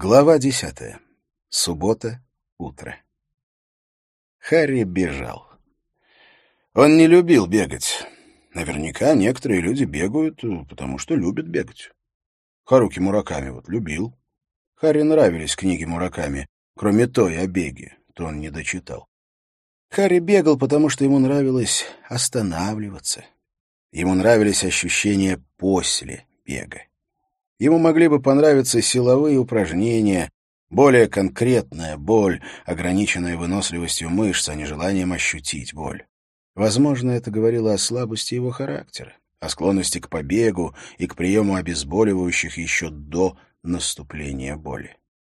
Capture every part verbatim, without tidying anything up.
Глава десятая. Суббота. Утро. Харри бежал. Он не любил бегать. Наверняка некоторые люди бегают, потому что любят бегать. Харуки Мураками вот любил. Харри нравились книги Мураками, кроме той о беге, то он не дочитал. Харри бегал, потому что ему нравилось останавливаться. Ему нравились ощущения после бега. Ему могли бы понравиться силовые упражнения, более конкретная боль, ограниченная выносливостью мышц, а не желанием ощутить боль. Возможно, это говорило о слабости его характера, о склонности к побегу и к приему обезболивающих еще до наступления боли.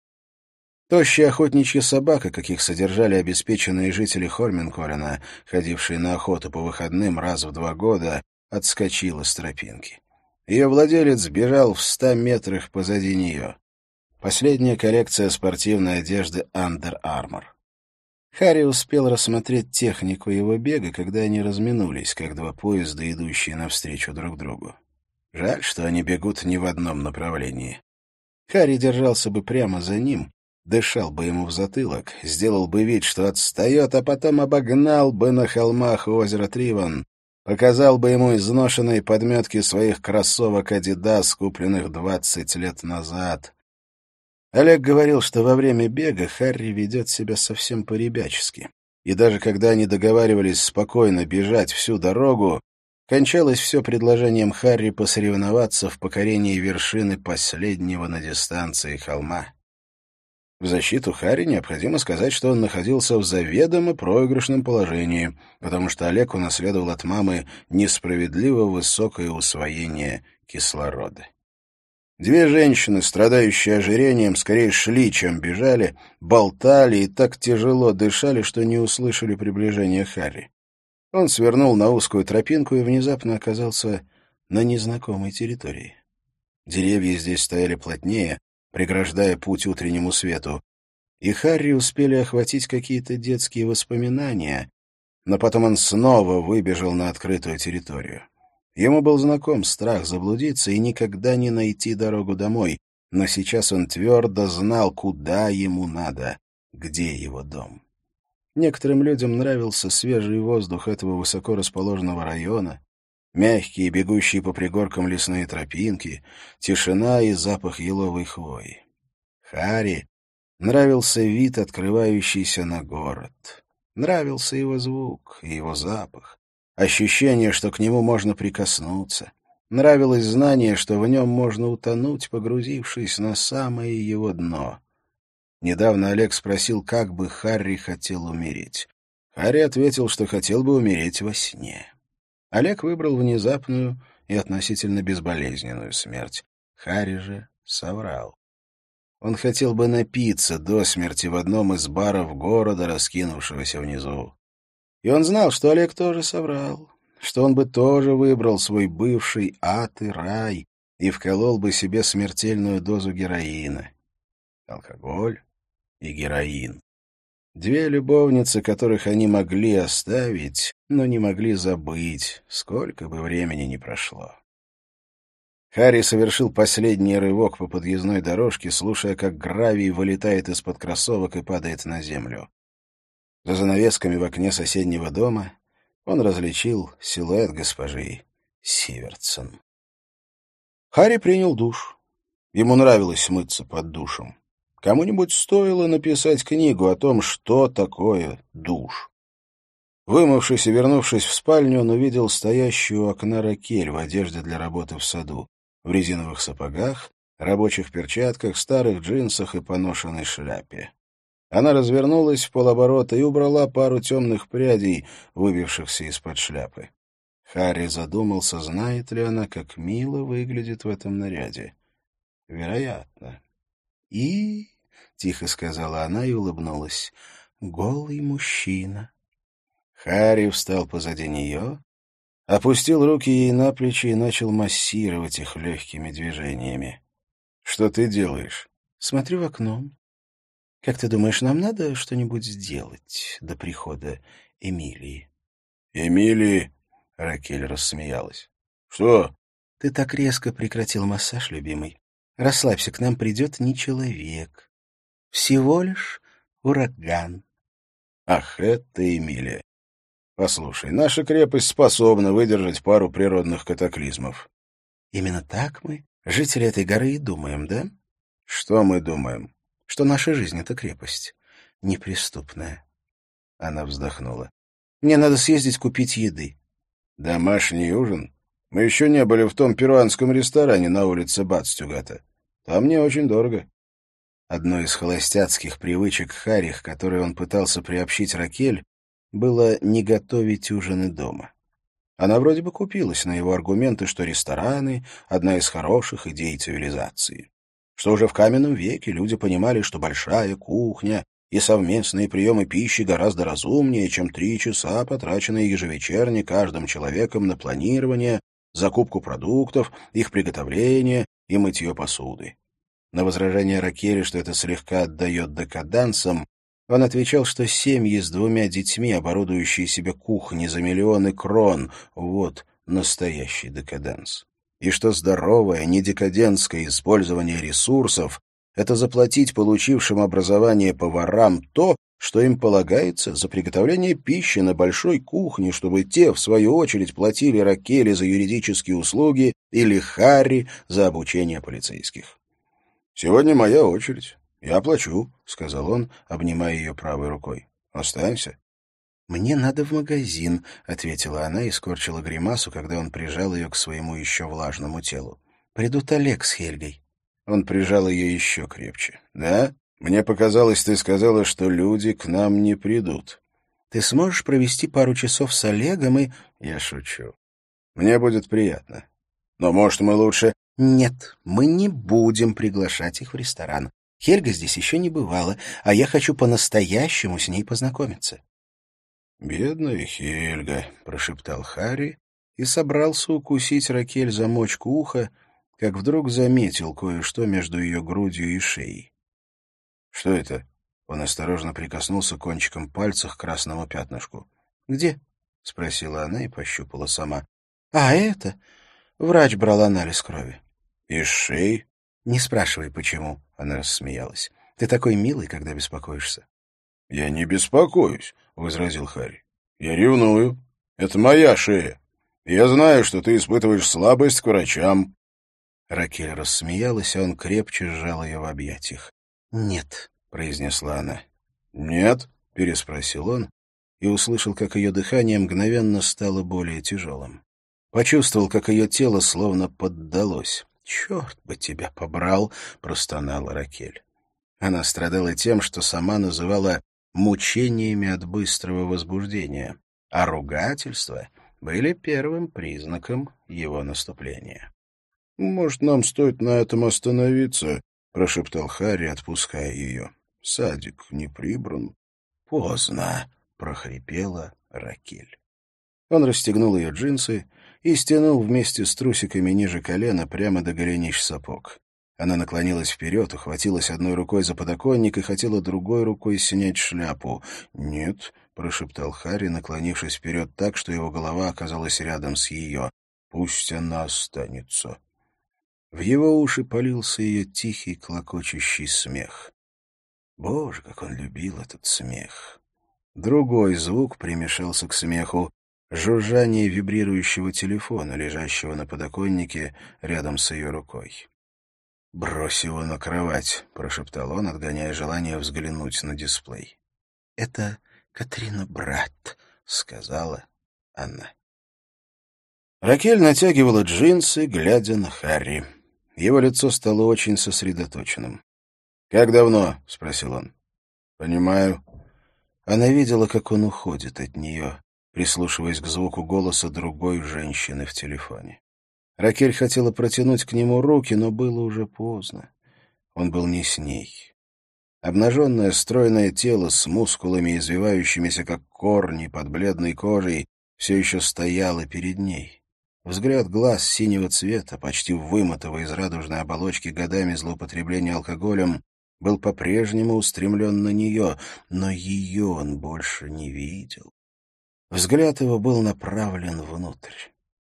Тощая охотничья собака, каких содержали обеспеченные жители Хольменколлена, ходившие на охоту по выходным раз в два года, отскочила с тропинки. Ее владелец бежал в ста метрах позади нее. Последняя коллекция спортивной одежды Under Armour. Харри успел рассмотреть технику его бега, когда они разминулись, как два поезда, идущие навстречу друг другу. Жаль, что они бегут не в одном направлении. Харри держался бы прямо за ним, дышал бы ему в затылок, сделал бы вид, что отстает, а потом обогнал бы на холмах у озера Триван, показал бы ему изношенные подметки своих кроссовок «Адидас», купленных двадцать лет назад. Олег говорил, что во время бега Харри ведет себя совсем по-ребячески. И даже когда они договаривались спокойно бежать всю дорогу, кончалось все предложением Харри посоревноваться в покорении вершины последнего на дистанции холма. В защиту Харри необходимо сказать, что он находился в заведомо проигрышном положении, потому что Олег унаследовал от мамы несправедливо высокое усвоение кислорода. Две женщины, страдающие ожирением, скорее шли, чем бежали, болтали и так тяжело дышали, что не услышали приближения Харри. Он свернул на узкую тропинку и внезапно оказался на незнакомой территории. Деревья здесь стояли плотнее, преграждая путь утреннему свету, и Харри успели охватить какие-то детские воспоминания, но потом он снова выбежал на открытую территорию. Ему был знаком страх заблудиться и никогда не найти дорогу домой, но сейчас он твердо знал, куда ему надо, где его дом. Некоторым людям нравился свежий воздух этого высоко расположенного района, мягкие, бегущие по пригоркам лесные тропинки, тишина и запах еловой хвои. Харри нравился вид, открывающийся на город. Нравился его звук и его запах, ощущение, что к нему можно прикоснуться. Нравилось знание, что в нем можно утонуть, погрузившись на самое его дно. Недавно Олег спросил, как бы Харри хотел умереть. Харри ответил, что хотел бы умереть во сне. Олег выбрал внезапную и относительно безболезненную смерть. Харри же соврал. Он хотел бы напиться до смерти в одном из баров города, раскинувшегося внизу. И он знал, что Олег тоже соврал, что он бы тоже выбрал свой бывший ад и рай и вколол бы себе смертельную дозу героина. Алкоголь и героин. Две любовницы, которых они могли оставить, но не могли забыть, сколько бы времени ни прошло. Харри совершил последний рывок по подъездной дорожке, слушая, как гравий вылетает из-под кроссовок и падает на землю. За занавесками в окне соседнего дома он различил силуэт госпожи Сивертсон. Харри принял душ. Ему нравилось мыться под душем. Кому-нибудь стоило написать книгу о том, что такое душ. Вымывшись и вернувшись в спальню, он увидел стоящую у окна Ракель в одежде для работы в саду, в резиновых сапогах, рабочих перчатках, старых джинсах и поношенной шляпе. Она развернулась в полоборота и убрала пару темных прядей, выбившихся из-под шляпы. Харри задумался, знает ли она, как мило выглядит в этом наряде. Вероятно. И... — тихо сказала она и улыбнулась. — Голый мужчина. Харри встал позади нее, опустил руки ей на плечи и начал массировать их легкими движениями. — Что ты делаешь? — Смотрю в окно. — Как ты думаешь, нам надо что-нибудь сделать до прихода Эмилии? — Эмилии? — Ракель рассмеялась. — Что? — Ты так резко прекратил массаж, любимый. Расслабься, к нам придет не человек. Всего лишь ураган. Ах, это Эмилия. Послушай, наша крепость способна выдержать пару природных катаклизмов. Именно так мы, жители этой горы, и думаем, да? Что мы думаем? Что наша жизнь — это крепость. Неприступная. Она вздохнула. Мне надо съездить купить еды. Домашний ужин? Мы еще не были в том перуанском ресторане на улице Бадстюгата. Там не очень дорого. Одной из холостяцких привычек Харри, которой он пытался приобщить Ракель, было не готовить ужины дома. Она вроде бы купилась на его аргументы, что рестораны — одна из хороших идей цивилизации. Что уже в каменном веке люди понимали, что большая кухня и совместные приемы пищи гораздо разумнее, чем три часа, потраченные ежевечерне каждым человеком на планирование, закупку продуктов, их приготовление и мытье посуды. На возражение Ракели, что это слегка отдает декадансам, он отвечал, что семьи с двумя детьми, оборудующие себе кухни за миллионы крон, вот настоящий декаданс. И что здоровое, не декадентское использование ресурсов — это заплатить получившим образование поварам то, что им полагается за приготовление пищи на большой кухне, чтобы те, в свою очередь, платили Ракели за юридические услуги или Харри за обучение полицейских. «Сегодня моя очередь. Я плачу», — сказал он, обнимая ее правой рукой. «Останься». «Мне надо в магазин», — ответила она и скорчила гримасу, когда он прижал ее к своему еще влажному телу. «Придут Олег с Хельгой». Он прижал ее еще крепче. «Да? Мне показалось, ты сказала, что люди к нам не придут». «Ты сможешь провести пару часов с Олегом и...» «Я шучу. Мне будет приятно. Но, может, мы лучше...» «Нет, мы не будем приглашать их в ресторан. Хельга здесь еще не бывала, а я хочу по-настоящему с ней познакомиться». «Бедная Хельга», — прошептал Харри и собрался укусить Ракель за мочку уха, как вдруг заметил кое-что между ее грудью и шеей. «Что это?» — он осторожно прикоснулся кончиком пальца к красному пятнышку. «Где?» — спросила она и пощупала сама. «А, это...» Врач брал анализ крови. «Из шеи?» «Не спрашивай, почему», — она рассмеялась. «Ты такой милый, когда беспокоишься». «Я не беспокоюсь», — возразил Харри. «Я ревную. Это моя шея. Я знаю, что ты испытываешь слабость к врачам». Ракель рассмеялась, а он крепче сжал ее в объятиях. «Нет», — произнесла она. «Нет?» — переспросил он и услышал, как ее дыхание мгновенно стало более тяжелым. Почувствовал, как ее тело словно поддалось. «Черт бы тебя побрал!» — простонала Ракель. Она страдала тем, что сама называла мучениями от быстрого возбуждения, а ругательства были первым признаком его наступления. «Может, нам стоит на этом остановиться?» — прошептал Харри, отпуская ее. «Садик не прибран». «Поздно!» — прохрипела Ракель. Он расстегнул ее джинсы и стянул вместе с трусиками ниже колена прямо до голенищ сапог. Она наклонилась вперед, ухватилась одной рукой за подоконник и хотела другой рукой снять шляпу. «Нет», — прошептал Харри, наклонившись вперед так, что его голова оказалась рядом с ее. «Пусть она останется». В его уши полился ее тихий, клокочущий смех. Боже, как он любил этот смех! Другой звук примешался к смеху. Жужжание вибрирующего телефона, лежащего на подоконнике рядом с ее рукой. «Брось его на кровать», — прошептал он, отгоняя желание взглянуть на дисплей. «Это Катрина Брат», — сказала она. Ракель натягивала джинсы, глядя на Харри. Его лицо стало очень сосредоточенным. «Как давно?» — спросил он. «Понимаю». Она видела, как он уходит от нее, прислушиваясь к звуку голоса другой женщины в телефоне. Ракель хотела протянуть к нему руки, но было уже поздно. Он был не с ней. Обнаженное стройное тело с мускулами, извивающимися как корни под бледной кожей, все еще стояло перед ней. Взгляд глаз синего цвета, почти вымытого из радужной оболочки годами злоупотребления алкоголем, был по-прежнему устремлен на нее, но ее он больше не видел. Взгляд его был направлен внутрь.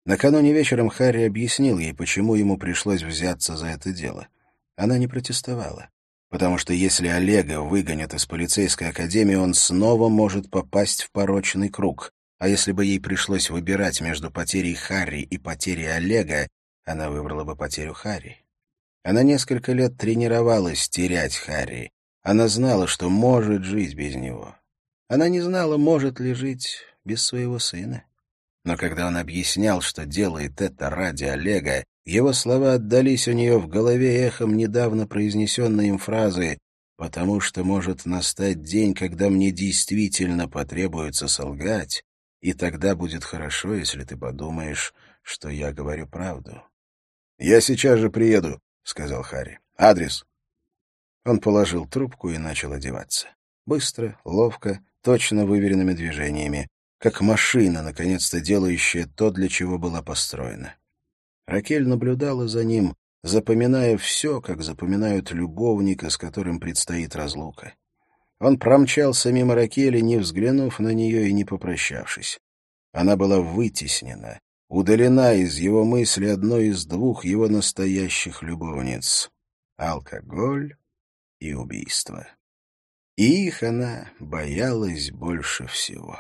Накануне вечером Харри объяснил ей, почему ему пришлось взяться за это дело. Она не протестовала, потому что если Олега выгонят из полицейской академии, он снова может попасть в порочный круг. А если бы ей пришлось выбирать между потерей Харри и потерей Олега, она выбрала бы потерю Харри. Она несколько лет тренировалась терять Харри. Она знала, что может жить без него. Она не знала, может ли жить без своего сына. Но когда он объяснял, что делает это ради Олега, его слова отдались у нее в голове эхом недавно произнесенной им фразы «потому что может настать день, когда мне действительно потребуется солгать, и тогда будет хорошо, если ты подумаешь, что я говорю правду». «Я сейчас же приеду», — сказал Харри. «Адрес». Он положил трубку и начал одеваться. Быстро, ловко, точно выверенными движениями, как машина, наконец-то делающая то, для чего была построена. Ракель наблюдала за ним, запоминая все, как запоминают любовника, с которым предстоит разлука. Он промчался мимо Ракели, не взглянув на нее и не попрощавшись. Она была вытеснена, удалена из его мысли одной из двух его настоящих любовниц — алкоголь и убийство. И их она боялась больше всего.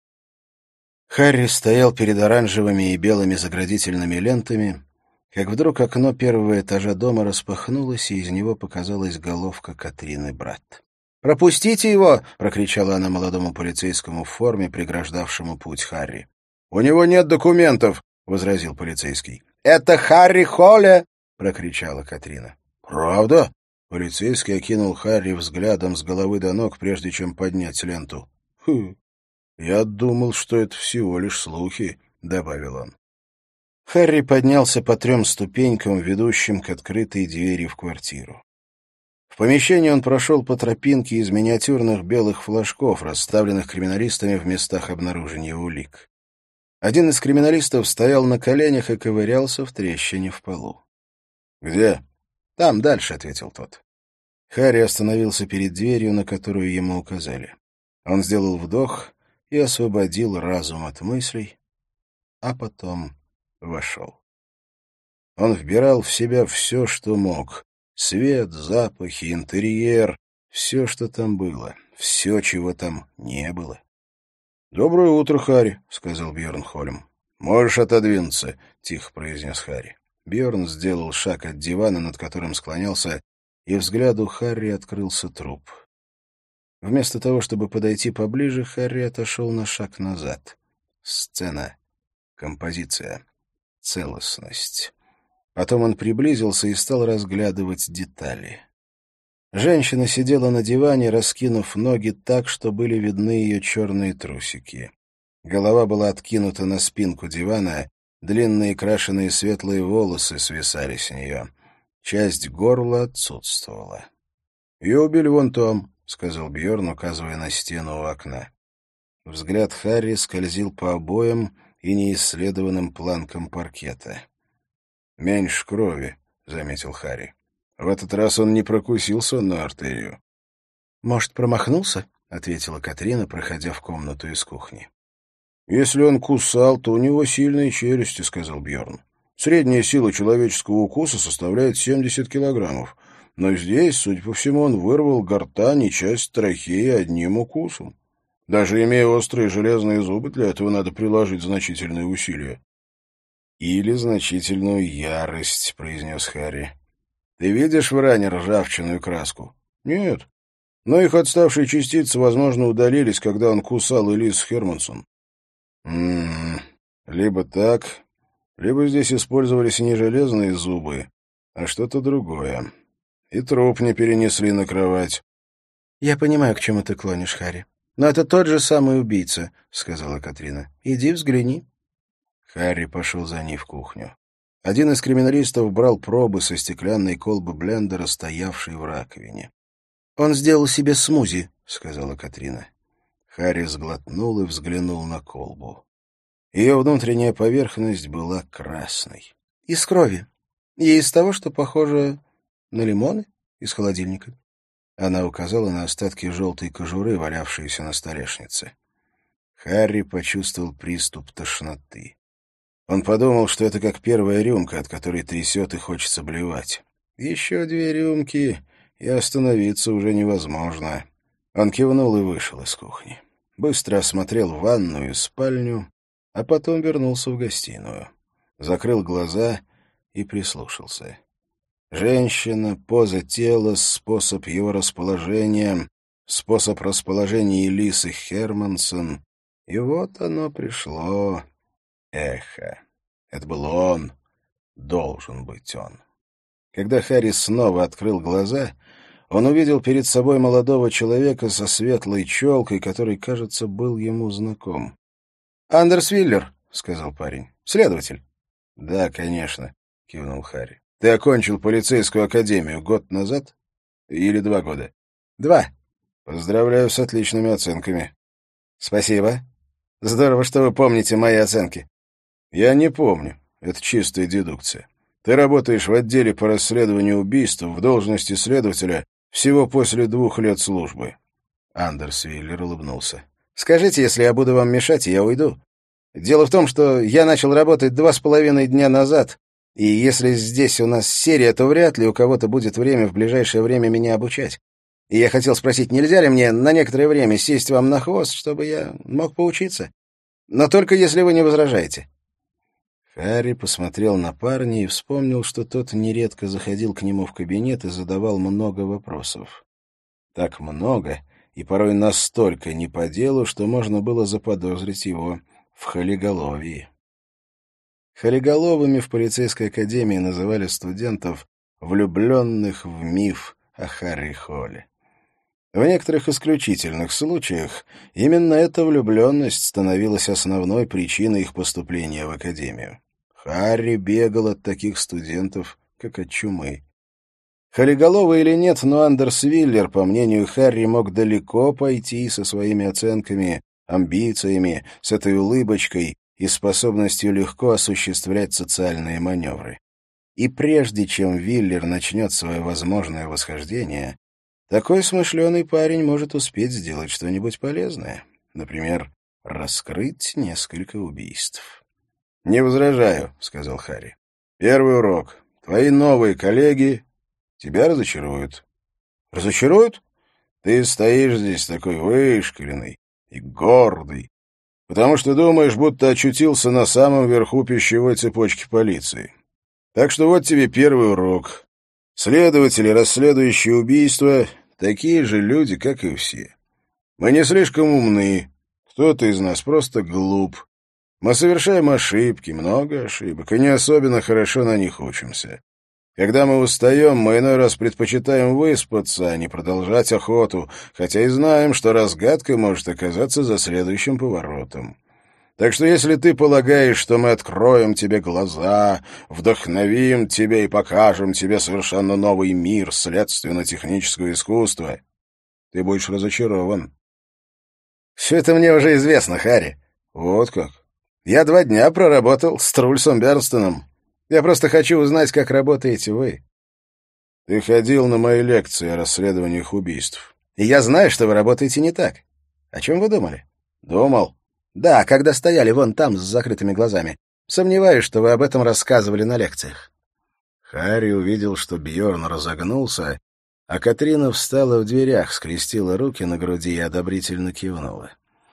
Харри стоял перед оранжевыми и белыми заградительными лентами, как вдруг окно первого этажа дома распахнулось, и из него показалась головка Катрины брат. «Пропустите его!» — прокричала она молодому полицейскому в форме, преграждавшему путь Харри. «У него нет документов!» — возразил полицейский. «Это Харри Холле!» — прокричала Катрина. «Правда?» — полицейский окинул Харри взглядом с головы до ног, прежде чем поднять ленту. «Хм, я думал, что это всего лишь слухи», — добавил он. Харри поднялся по трем ступенькам, ведущим к открытой двери в квартиру. В помещении он прошел по тропинке из миниатюрных белых флажков, расставленных криминалистами в местах обнаружения улик. Один из криминалистов стоял на коленях и ковырялся в трещине в полу. «Где?» «Там дальше», — ответил тот. Харри остановился перед дверью, на которую ему указали. Он сделал вдох и освободил разум от мыслей, а потом вошел. Он вбирал в себя все, что мог. Свет, запахи, интерьер, все, что там было, все, чего там не было. «Доброе утро, Харри», — сказал Бьерн Холм. «Можешь отодвинуться», — тихо произнес Харри. Бьерн сделал шаг от дивана, над которым склонялся, и взгляду Харри открылся труп. Вместо того, чтобы подойти поближе, Харри отошел на шаг назад. Сцена, композиция, целостность. Потом он приблизился и стал разглядывать детали. Женщина сидела на диване, раскинув ноги так, что были видны ее черные трусики. Голова была откинута на спинку дивана, длинные крашеные светлые волосы свисали с нее. Часть горла отсутствовала. «Ее убили вон там», — сказал Бьерн, указывая на стену у окна. Взгляд Харри скользил по обоям и неисследованным планкам паркета. «Меньше крови», — заметил Харри. «В этот раз он не прокусил сонную артерию». «Может, промахнулся?» — ответила Катрина, проходя в комнату из кухни. «Если он кусал, то у него сильные челюсти», — сказал Бьерн. «Средняя сила человеческого укуса составляет семьдесят килограммов. Но здесь, судя по всему, он вырвал гортань и часть трахеи одним укусом. Даже имея острые железные зубы, для этого надо приложить значительные усилия». «Или значительную ярость», — произнес Харри. «Ты видишь в ране ржавчину и краску?» «Нет. Но их отставшие частицы, возможно, удалились, когда он кусал Элис Хермансон». «М-м-м. Либо так, либо здесь использовались не железные зубы, а что-то другое. И труп не перенесли на кровать». «Я понимаю, к чему ты клонишь, Харри. Но это тот же самый убийца», — сказала Катрина. «Иди взгляни». Харри пошел за ней в кухню. Один из криминалистов брал пробы со стеклянной колбы блендера, стоявшей в раковине. «Он сделал себе смузи», — сказала Катрина. Харри сглотнул и взглянул на колбу. Ее внутренняя поверхность была красной. «Из крови. И из того, что похоже на лимоны из холодильника». Она указала на остатки желтой кожуры, валявшиеся на столешнице. Харри почувствовал приступ тошноты. Он подумал, что это как первая рюмка, от которой трясет и хочется блевать. Еще две рюмки, и остановиться уже невозможно. Он кивнул и вышел из кухни. Быстро осмотрел ванную и спальню, а потом вернулся в гостиную. Закрыл глаза и прислушался. Женщина, поза тела, способ его расположения, способ расположения Элисы Хермансон. И вот оно пришло. Эхо. Это был он. Должен быть он. Когда Харри снова открыл глаза, он увидел перед собой молодого человека со светлой челкой, который, кажется, был ему знаком. «Андерс Виллер», — сказал парень. «Следователь». «Да, конечно», — кивнул Харри. «Ты окончил полицейскую академию год назад? Или два года?» «Два». «Поздравляю с отличными оценками». «Спасибо. Здорово, что вы помните мои оценки». «Я не помню. Это чистая дедукция. Ты работаешь в отделе по расследованию убийств в должности следователя всего после двух лет службы». Андерс Виллер улыбнулся. «Скажите, если я буду вам мешать, я уйду. Дело в том, что я начал работать два с половиной дня назад, и если здесь у нас серия, то вряд ли у кого-то будет время в ближайшее время меня обучать. И я хотел спросить, нельзя ли мне на некоторое время сесть вам на хвост, чтобы я мог поучиться? Но только если вы не возражаете». Харри посмотрел на парня и вспомнил, что тот нередко заходил к нему в кабинет и задавал много вопросов. Так много и порой настолько не по делу, что можно было заподозрить его в холеголовии. Холеголовыми в полицейской академии называли студентов, влюбленных в миф о Харри Холле. В некоторых исключительных случаях именно эта влюбленность становилась основной причиной их поступления в академию. Харри бегал от таких студентов, как от чумы. Холеголовый или нет, но Андерс Виллер, по мнению Харри, мог далеко пойти со своими оценками, амбициями, с этой улыбочкой и способностью легко осуществлять социальные маневры. И прежде чем Виллер начнет свое возможное восхождение, такой смышленый парень может успеть сделать что-нибудь полезное. Например, раскрыть несколько убийств. «Не возражаю», — сказал Харри. «Первый урок. Твои новые коллеги тебя разочаруют». «Разочаруют?» «Ты стоишь здесь такой вышкаленный и гордый, потому что думаешь, будто очутился на самом верху пищевой цепочки полиции. Так что вот тебе первый урок. Следователи, расследующие убийства, такие же люди, как и все. Мы не слишком умны, кто-то из нас просто глуп. Мы совершаем ошибки, много ошибок, и не особенно хорошо на них учимся. Когда мы устаем, мы иной раз предпочитаем выспаться, а не продолжать охоту, хотя и знаем, что разгадка может оказаться за следующим поворотом. Так что если ты полагаешь, что мы откроем тебе глаза, вдохновим тебя и покажем тебе совершенно новый мир следственно-технического искусства, ты будешь разочарован». «Все это мне уже известно, Харри». «Вот как?» «Я два дня проработал с Трульсом Бернстоном. Я просто хочу узнать, как работаете вы». «Ты ходил на мои лекции о расследованиях убийств». «И я знаю, что вы работаете не так. О чем вы думали?» «Думал?» «Да, когда стояли вон там с закрытыми глазами. Сомневаюсь, что вы об этом рассказывали на лекциях». Харри увидел, что Бьорн разогнулся, а Катрина встала в дверях, скрестила руки на груди и одобрительно кивнула.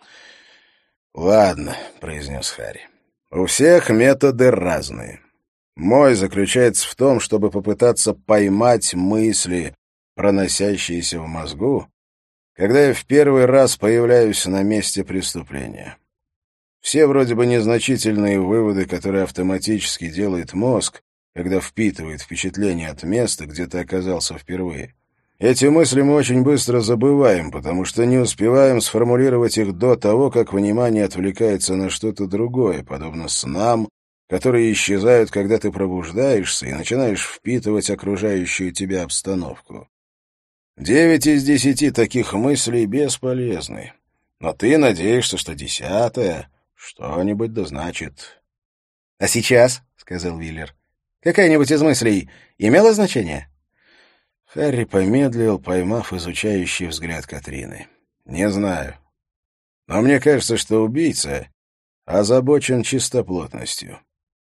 «Ладно», — произнес Харри. «У всех методы разные. Мой заключается в том, чтобы попытаться поймать мысли, проносящиеся в мозгу, когда я в первый раз появляюсь на месте преступления. Все вроде бы незначительные выводы, которые автоматически делает мозг, когда впитывает впечатление от места, где ты оказался впервые. Эти мысли мы очень быстро забываем, потому что не успеваем сформулировать их до того, как внимание отвлекается на что-то другое, подобно снам, которые исчезают, когда ты пробуждаешься и начинаешь впитывать окружающую тебя обстановку. Девять из десяти таких мыслей бесполезны, но ты надеешься, что десятая что-нибудь да значит. — А сейчас, — сказал Виллер, — какая-нибудь из мыслей имела значение? Харри помедлил, поймав изучающий взгляд Катрины. — Не знаю. Но мне кажется, что убийца озабочен чистоплотностью.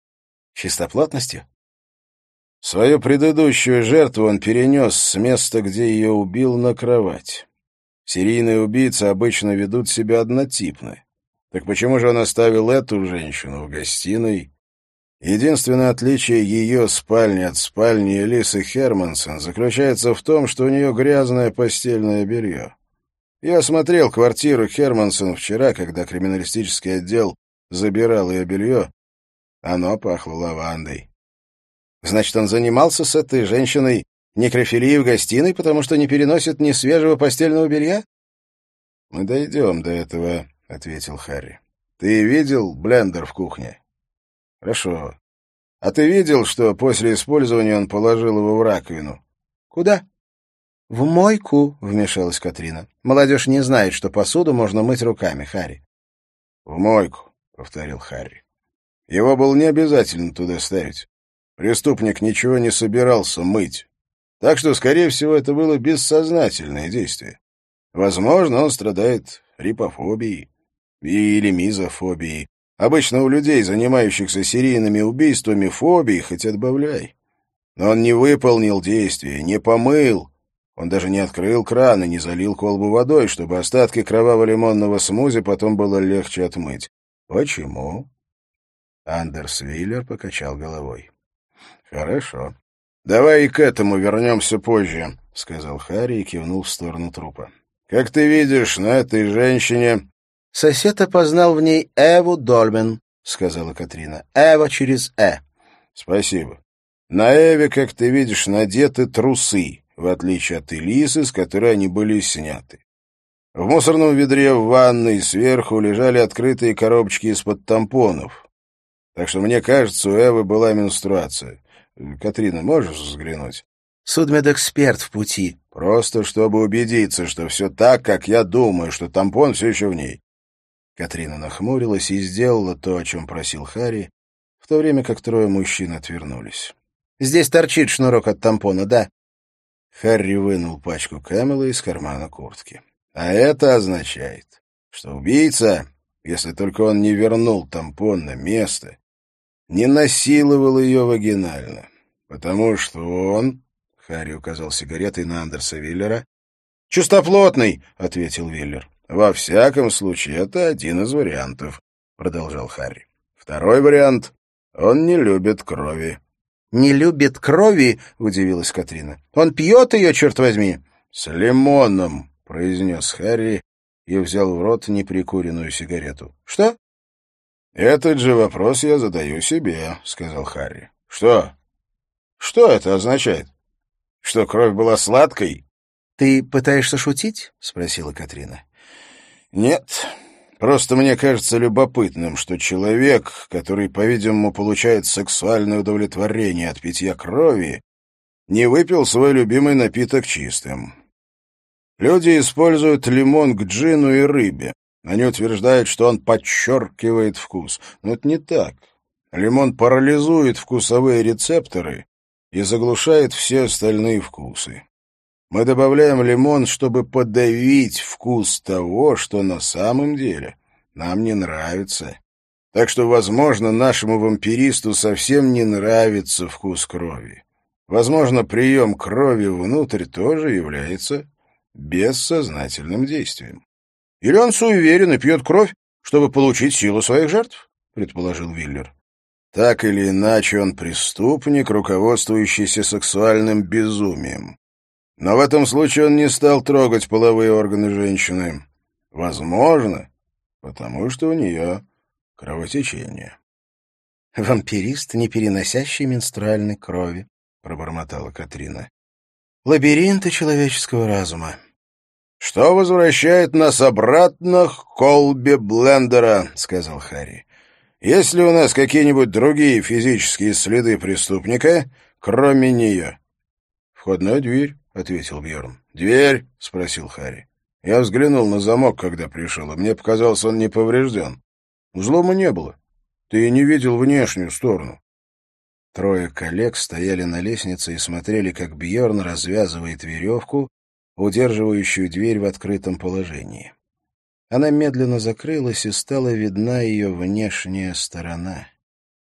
Чистоплотностью? Свою предыдущую жертву он перенес с места, где ее убил, на кровать. Серийные убийцы обычно ведут себя однотипно. Так почему же он оставил эту женщину в гостиной? Единственное отличие ее спальни от спальни Элисы Хермансон заключается в том, что у нее грязное постельное белье. Я осмотрел квартиру Хермансон вчера, когда криминалистический отдел забирал ее белье. Оно пахло лавандой. Значит, он занимался с этой женщиной некрофилией в гостиной, потому что не переносит ни свежего постельного белья? — Мы дойдем до этого, — ответил Харри. — Ты видел блендер в кухне? — Хорошо. А ты видел, что после использования он положил его в раковину? — Куда? — В мойку, — вмешалась Катрина. — Молодежь не знает, что посуду можно мыть руками, Харри. — В мойку, — повторил Харри. Его было не обязательно туда ставить. Преступник ничего не собирался мыть. Так что, скорее всего, это было бессознательное действие. Возможно, он страдает рипофобией или мизофобией. Обычно у людей, занимающихся серийными убийствами, фобии хоть отбавляй. Но он не выполнил действие, не помыл. Он даже не открыл кран и не залил колбу водой, чтобы остатки кроваво-лимонного смузи потом было легче отмыть. Почему? Андерс Виллер покачал головой. «Хорошо. Давай и к этому вернемся позже», — сказал Харри и кивнул в сторону трупа. «Как ты видишь, на этой женщине...» «Сосед опознал в ней Эву Дольмен», — сказала Катрина. «Эва через «э». «Спасибо. На Эве, как ты видишь, надеты трусы, в отличие от Элисы, с которой они были сняты. В мусорном ведре в ванной сверху лежали открытые коробочки из-под тампонов. Так что, мне кажется, у Эвы была менструация. Катрина, можешь взглянуть?» «Судмедэксперт в пути». «Просто чтобы убедиться, что все так, как я думаю, что тампон все еще в ней». Катрина нахмурилась и сделала то, о чем просил Харри, в то время как трое мужчин отвернулись. «Здесь торчит шнурок от тампона, да?» Харри вынул пачку Кэмела из кармана куртки. «А это означает, что убийца, если только он не вернул тампон на место, не насиловал ее вагинально, потому что он...» — Харри указал сигаретой на Андерса Виллера. «Чистоплотный», — ответил Виллер. «Во всяком случае, это один из вариантов», — продолжал Харри. «Второй вариант — он не любит крови». «Не любит крови?» — удивилась Катрина. «Он пьет ее, черт возьми!» «С лимоном», — произнес Харри и взял в рот неприкуренную сигарету. «Что?» «Этот же вопрос я задаю себе», — сказал Харри. «Что? Что это означает? Что кровь была сладкой?» «Ты пытаешься шутить?» — спросила Катрина. «Нет. Просто мне кажется любопытным, что человек, который, по-видимому, получает сексуальное удовлетворение от питья крови, не выпил свой любимый напиток чистым. Люди используют лимон к джину и рыбе. Они утверждают, что он подчеркивает вкус. Но это не так. Лимон парализует вкусовые рецепторы и заглушает все остальные вкусы. Мы добавляем лимон, чтобы подавить вкус того, что на самом деле нам не нравится. Так что, возможно, нашему вампиристу совсем не нравится вкус крови. Возможно, прием крови внутрь тоже является бессознательным действием. Или он суеверен и пьет кровь, чтобы получить силу своих жертв, предположил Виллер. Так или иначе, он преступник, руководствующийся сексуальным безумием. Но в этом случае он не стал трогать половые органы женщины. Возможно, потому что у нее кровотечение. «Вампирист, не переносящий менструальной крови», — пробормотала Катрина. «Лабиринты человеческого разума». «Что возвращает нас обратно к колбе блендера», — сказал Харри. «Есть ли у нас какие-нибудь другие физические следы преступника, кроме нее?» «Входная дверь», — ответил Бьерн. «Дверь?» — спросил Харри. «Я взглянул на замок, когда пришел, и мне показалось, он не поврежден. Взлома не было. Ты не видел внешнюю сторону». Трое коллег стояли на лестнице и смотрели, как Бьерн развязывает веревку, удерживающую дверь в открытом положении. Она медленно закрылась, и стала видна ее внешняя сторона.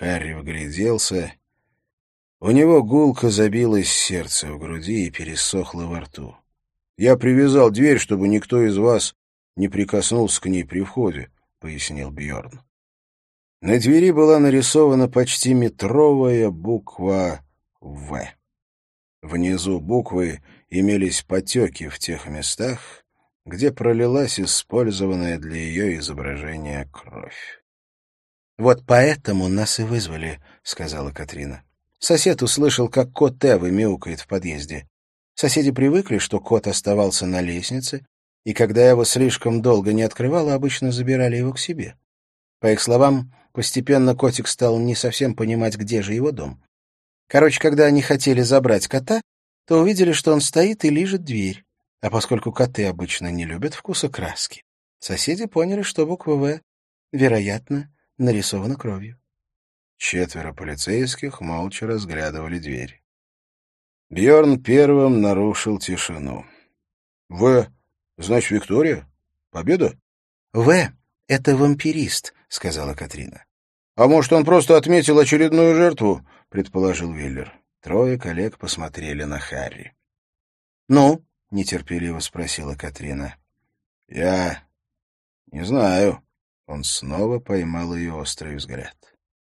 Харри вгляделся. У него гулко забилось сердце в груди и пересохло во рту. «Я привязал дверь, чтобы никто из вас не прикоснулся к ней при входе», — пояснил Бьорн. На двери была нарисована почти метровая буква «В». Внизу буквы имелись потеки в тех местах, где пролилась использованная для ее изображения кровь. «Вот поэтому нас и вызвали», — сказала Катрина. «Сосед услышал, как кот Эвы мяукает в подъезде. Соседи привыкли, что кот оставался на лестнице, и когда я его слишком долго не открывала, обычно забирали его к себе. По их словам, постепенно котик стал не совсем понимать, где же его дом. Короче, когда они хотели забрать кота, то увидели, что он стоит и лижет дверь. А поскольку коты обычно не любят вкуса краски, соседи поняли, что буква «В», вероятно, нарисована кровью». Четверо полицейских молча разглядывали дверь. Бьорн первым нарушил тишину. «В, значит, Виктория? Победа?» «В — это вампирист», — сказала Катрина. «А может, он просто отметил очередную жертву?» — предположил Виллер. Трое коллег посмотрели на Харри. «Ну?» — нетерпеливо спросила Катрина. «Я не знаю». Он снова поймал ее острый взгляд.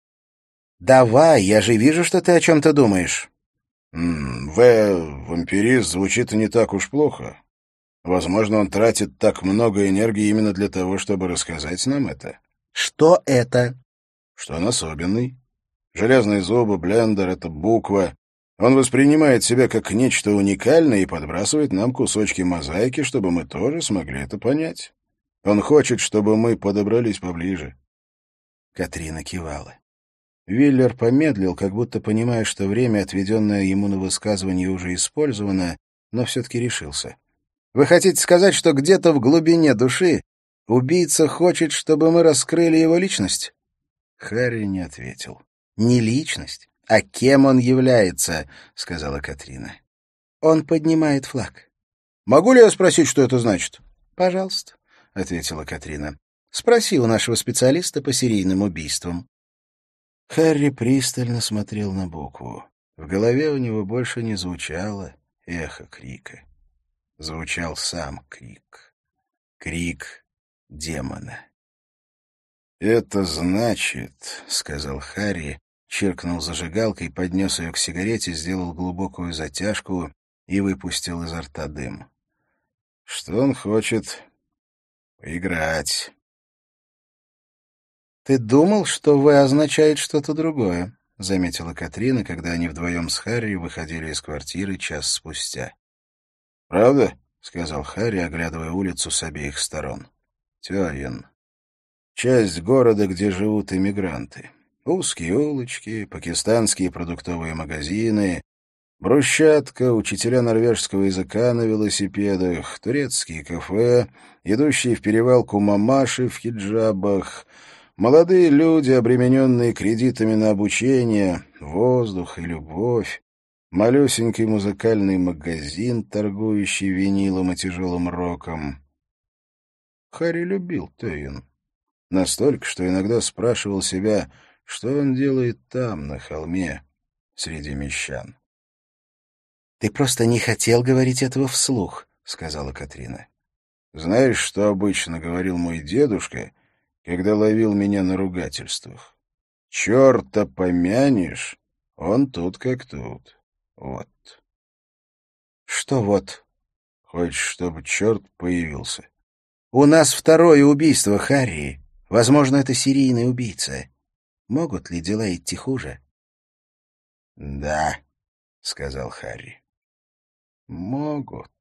«Давай, я же вижу, что ты о чем-то думаешь». «В, вампирист, звучит не так уж плохо. Возможно, он тратит так много энергии именно для того, чтобы рассказать нам это». «Что это?» «Что он особенный. Железные зубы, блендер — это буква. Он воспринимает себя как нечто уникальное и подбрасывает нам кусочки мозаики, чтобы мы тоже смогли это понять. Он хочет, чтобы мы подобрались поближе». Катрина кивала. Виллер помедлил, как будто понимая, что время, отведенное ему на высказывание, уже использовано, но все-таки решился. «Вы хотите сказать, что где-то в глубине души убийца хочет, чтобы мы раскрыли его личность?» Харри не ответил. «Не личность, а кем он является», — сказала Катрина. «Он поднимает флаг». «Могу ли я спросить, что это значит?» «Пожалуйста», — ответила Катрина. «Спроси у нашего специалиста по серийным убийствам». Харри пристально смотрел на букву. В голове у него больше не звучало эхо крика. Звучал сам крик. Крик демона. «Это значит, — сказал Харри, чиркнул зажигалкой, поднес ее к сигарете, сделал глубокую затяжку и выпустил изо рта дым. — Что он хочет поиграть. — Ты думал, что «В» означает что-то другое? — заметила Катрина, когда они вдвоем с Харри выходили из квартиры час спустя. — Правда? — сказал Харри, оглядывая улицу с обеих сторон. — Тёен. Часть города, где живут иммигранты. Узкие улочки, пакистанские продуктовые магазины, брусчатка, учителя норвежского языка на велосипедах, турецкие кафе, идущие в перевалку мамаши в хиджабах, молодые люди, обремененные кредитами на обучение, воздух и любовь, малюсенький музыкальный магазин, торгующий винилом и тяжелым роком. Харри любил Тёен. Настолько, что иногда спрашивал себя, что он делает там, на холме, среди мещан. — Ты просто не хотел говорить этого вслух, — сказала Катрина. — Знаешь, что обычно говорил мой дедушка, когда ловил меня на ругательствах? «Черта помянешь, он тут как тут. Вот». «Что вот?» «Хочешь, чтобы черт появился?» «У нас второе убийство, Харри. Возможно, это серийный убийца. Могут ли дела идти хуже?» «Да», — сказал Харри. «Могут».